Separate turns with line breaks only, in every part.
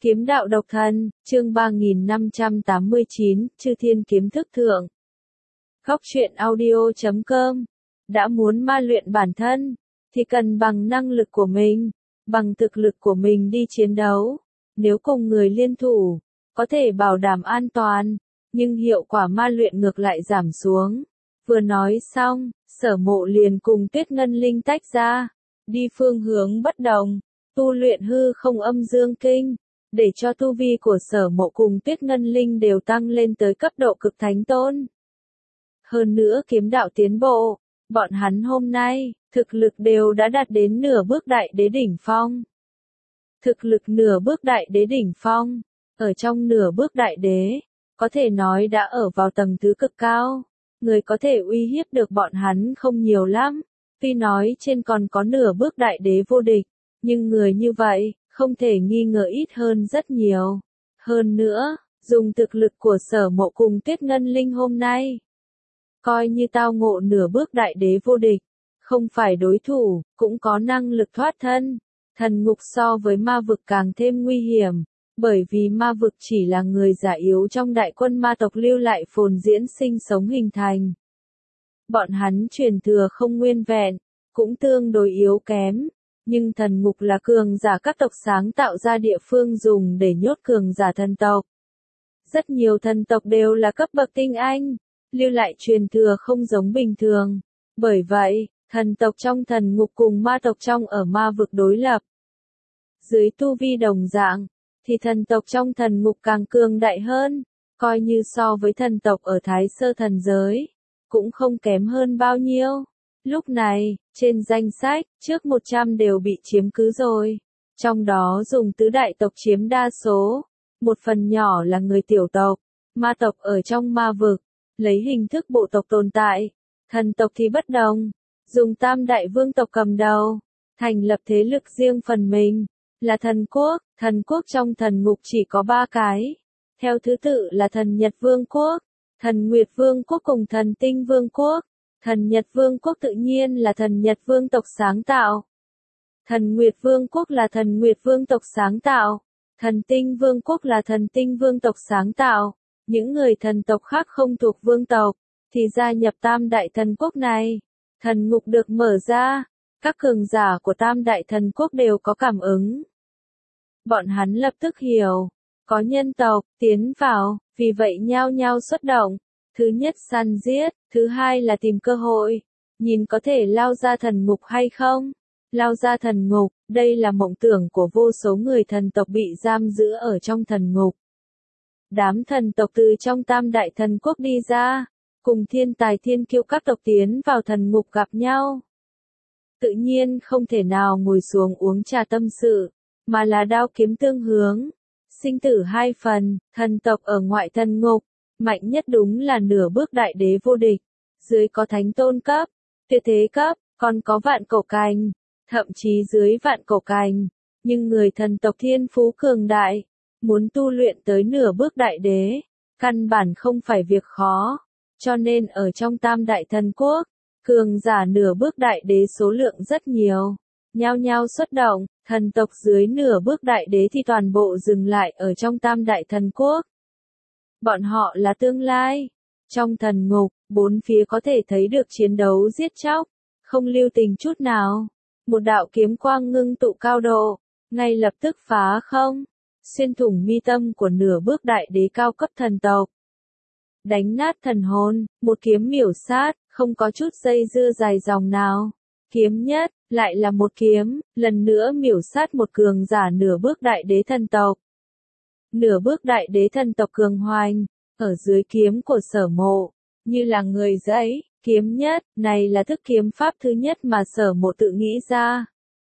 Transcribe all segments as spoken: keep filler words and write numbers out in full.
Kiếm đạo độc thân, chương ba nghìn năm trăm tám mươi chín, Chư Thiên Kiếm Thức Thượng. Góc truyện audio chấm com. Đã muốn ma luyện bản thân, thì cần bằng năng lực của mình, bằng thực lực của mình đi chiến đấu. Nếu cùng người liên thủ, có thể bảo đảm an toàn, nhưng hiệu quả ma luyện ngược lại giảm xuống. Vừa nói xong, Sở Mộ liền cùng Tuyết Ngân Linh tách ra, đi phương hướng bất đồng, tu luyện hư không âm dương kinh, để cho tu vi của Sở Mộ cùng Tuyết Ngân Linh đều tăng lên tới cấp độ cực thánh tôn. Hơn nữa kiếm đạo tiến bộ, bọn hắn hôm nay, thực lực đều đã đạt đến nửa bước đại đế đỉnh phong. Thực lực nửa bước đại đế đỉnh phong, ở trong nửa bước đại đế, có thể nói đã ở vào tầng thứ cực cao, người có thể uy hiếp được bọn hắn không nhiều lắm, tuy nói trên còn có nửa bước đại đế vô địch, nhưng người như vậy, không thể nghi ngờ ít hơn rất nhiều. Hơn nữa, dùng thực lực của Sở Mộ cùng Tuyết Ngân Linh hôm nay, coi như tao ngộ nửa bước đại đế vô địch, không phải đối thủ, cũng có năng lực thoát thân. Thần ngục so với ma vực càng thêm nguy hiểm, bởi vì ma vực chỉ là người già yếu trong đại quân ma tộc lưu lại phồn diễn sinh sống hình thành. Bọn hắn truyền thừa không nguyên vẹn, cũng tương đối yếu kém, nhưng thần ngục là cường giả các tộc sáng tạo ra địa phương dùng để nhốt cường giả thần tộc. Rất nhiều thần tộc đều là cấp bậc tinh anh, lưu lại truyền thừa không giống bình thường. Bởi vậy, thần tộc trong thần ngục cùng ma tộc trong ở ma vực đối lập. Dưới tu vi đồng dạng, thì thần tộc trong thần ngục càng cường đại hơn, coi như so với thần tộc ở Thái Sơ thần giới, cũng không kém hơn bao nhiêu. Lúc này, trên danh sách, trước một trăm đều bị chiếm cứ rồi, trong đó dùng tứ đại tộc chiếm đa số, một phần nhỏ là người tiểu tộc, ma tộc ở trong ma vực, lấy hình thức bộ tộc tồn tại, thần tộc thì bất đồng, dùng tam đại vương tộc cầm đầu, thành lập thế lực riêng phần mình, là thần quốc. Thần quốc trong thần ngục chỉ có ba cái, theo thứ tự là thần Nhật Vương quốc, thần Nguyệt Vương quốc cùng thần Tinh Vương quốc. Thần Nhật Vương quốc tự nhiên là thần Nhật Vương tộc sáng tạo. Thần Nguyệt Vương quốc là thần Nguyệt Vương tộc sáng tạo. Thần Tinh Vương quốc là thần Tinh Vương tộc sáng tạo. Những người thần tộc khác không thuộc vương tộc, thì gia nhập tam đại thần quốc này. Thần ngục được mở ra, các cường giả của tam đại thần quốc đều có cảm ứng. Bọn hắn lập tức hiểu, có nhân tộc tiến vào, vì vậy nhao nhao xuất động. Thứ nhất săn giết, thứ hai là tìm cơ hội, nhìn có thể lao ra thần ngục hay không. Lao ra thần ngục, đây là mộng tưởng của vô số người thần tộc bị giam giữ ở trong thần ngục. Đám thần tộc từ trong tam đại thần quốc đi ra, cùng thiên tài thiên kiêu các tộc tiến vào thần ngục gặp nhau. Tự nhiên không thể nào ngồi xuống uống trà tâm sự, mà là đao kiếm tương hướng, sinh tử hai phần. Thần tộc ở ngoại thần ngục, mạnh nhất đúng là nửa bước đại đế vô địch, dưới có thánh tôn cấp, tuyệt thế cấp, còn có vạn cổ cành, thậm chí dưới vạn cổ cành. Nhưng người thần tộc thiên phú cường đại, muốn tu luyện tới nửa bước đại đế, căn bản không phải việc khó, cho nên ở trong tam đại thần quốc, cường giả nửa bước đại đế số lượng rất nhiều, nhao nhao xuất động. Thần tộc dưới nửa bước đại đế thì toàn bộ dừng lại ở trong tam đại thần quốc. Bọn họ là tương lai. Trong thần ngục, bốn phía có thể thấy được chiến đấu giết chóc, không lưu tình chút nào. Một đạo kiếm quang ngưng tụ cao độ, ngay lập tức phá không, xuyên thủng mi tâm của nửa bước đại đế cao cấp thần tộc. Đánh nát thần hồn, một kiếm miểu sát, không có chút dây dưa dài dòng nào. Kiếm nhất, lại là một kiếm, lần nữa miểu sát một cường giả nửa bước đại đế thần tộc. Nửa bước đại đế thần tộc cường hoành, ở dưới kiếm của Sở Mộ, như là người giấy. Kiếm nhất, này là thức kiếm pháp thứ nhất mà Sở Mộ tự nghĩ ra.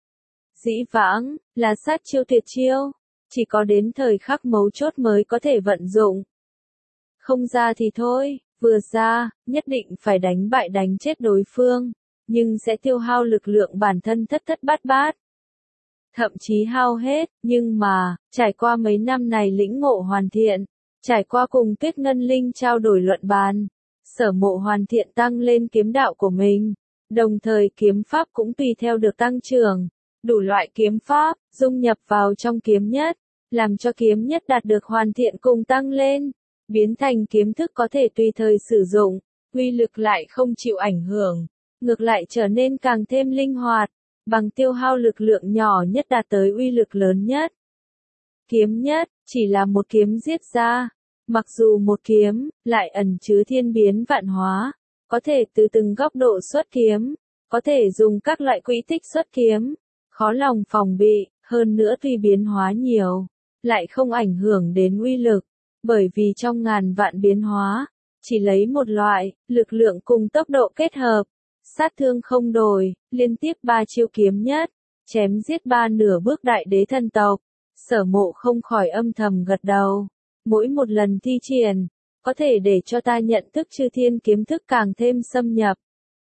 Dĩ vãng, là sát chiêu tuyệt chiêu, chỉ có đến thời khắc mấu chốt mới có thể vận dụng. Không ra thì thôi, vừa ra, nhất định phải đánh bại đánh chết đối phương, nhưng sẽ tiêu hao lực lượng bản thân thất thất bát bát. Thậm chí hao hết, nhưng mà, trải qua mấy năm này lĩnh ngộ hoàn thiện, trải qua cùng Tuyết Ngân Linh trao đổi luận bàn, Sở Mộ hoàn thiện tăng lên kiếm đạo của mình, đồng thời kiếm pháp cũng tùy theo được tăng trưởng, đủ loại kiếm pháp, dung nhập vào trong kiếm nhất, làm cho kiếm nhất đạt được hoàn thiện cùng tăng lên, biến thành kiếm thức có thể tùy thời sử dụng, uy lực lại không chịu ảnh hưởng, ngược lại trở nên càng thêm linh hoạt, bằng tiêu hao lực lượng nhỏ nhất đạt tới uy lực lớn nhất. Kiếm nhất, chỉ là một kiếm giết ra, mặc dù một kiếm, lại ẩn chứa thiên biến vạn hóa, có thể từ từng góc độ xuất kiếm, có thể dùng các loại quỹ tích xuất kiếm, khó lòng phòng bị, hơn nữa tuy biến hóa nhiều, lại không ảnh hưởng đến uy lực, bởi vì trong ngàn vạn biến hóa, chỉ lấy một loại, lực lượng cùng tốc độ kết hợp, sát thương không đổi, liên tiếp ba chiêu kiếm nhất, chém giết ba nửa bước đại đế thần tộc, Sở Mộ không khỏi âm thầm gật đầu, mỗi một lần thi triển, có thể để cho ta nhận thức chư thiên kiếm thức càng thêm xâm nhập.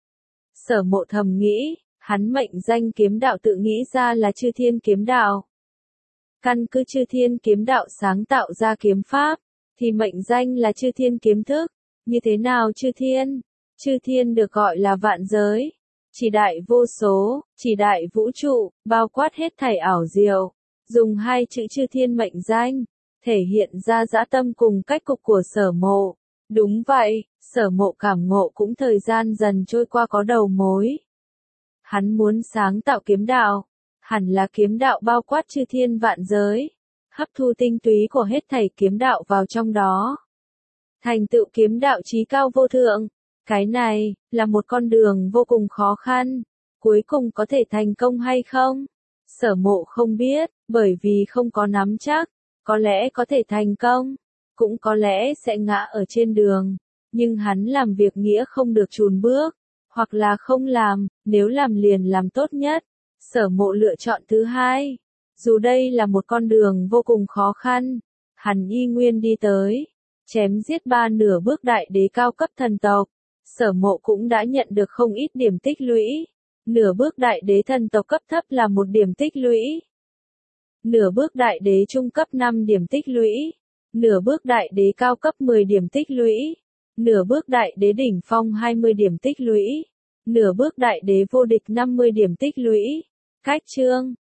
Sở Mộ thầm nghĩ, hắn mệnh danh kiếm đạo tự nghĩ ra là chư thiên kiếm đạo. Căn cứ chư thiên kiếm đạo sáng tạo ra kiếm pháp, thì mệnh danh là chư thiên kiếm thức. Như thế nào chư thiên? Chư thiên được gọi là vạn giới, chỉ đại vô số, chỉ đại vũ trụ, bao quát hết thảy ảo diệu. Dùng hai chữ chư thiên mệnh danh, thể hiện ra dã tâm cùng cách cục của Sở Mộ. Đúng vậy, Sở Mộ cảm ngộ cũng thời gian dần trôi qua có đầu mối. Hắn muốn sáng tạo kiếm đạo, hẳn là kiếm đạo bao quát chư thiên vạn giới, hấp thu tinh túy của hết thảy kiếm đạo vào trong đó. Thành tựu kiếm đạo chí cao vô thượng, cái này, là một con đường vô cùng khó khăn, cuối cùng có thể thành công hay không? Sở Mộ không biết, bởi vì không có nắm chắc, có lẽ có thể thành công, cũng có lẽ sẽ ngã ở trên đường, nhưng hắn làm việc nghĩa không được chùn bước, hoặc là không làm, nếu làm liền làm tốt nhất. Sở Mộ lựa chọn thứ hai, dù đây là một con đường vô cùng khó khăn, hắn y nguyên đi tới, chém giết ba nửa bước đại đế cao cấp thần tộc, Sở Mộ cũng đã nhận được không ít điểm tích lũy. Nửa bước đại đế thần tộc cấp thấp là một điểm tích lũy. Nửa bước đại đế trung cấp năm điểm tích lũy. Nửa bước đại đế cao cấp mười điểm tích lũy. Nửa bước đại đế đỉnh phong hai mươi điểm tích lũy. Nửa bước đại đế vô địch năm mươi điểm tích lũy. Cách chương,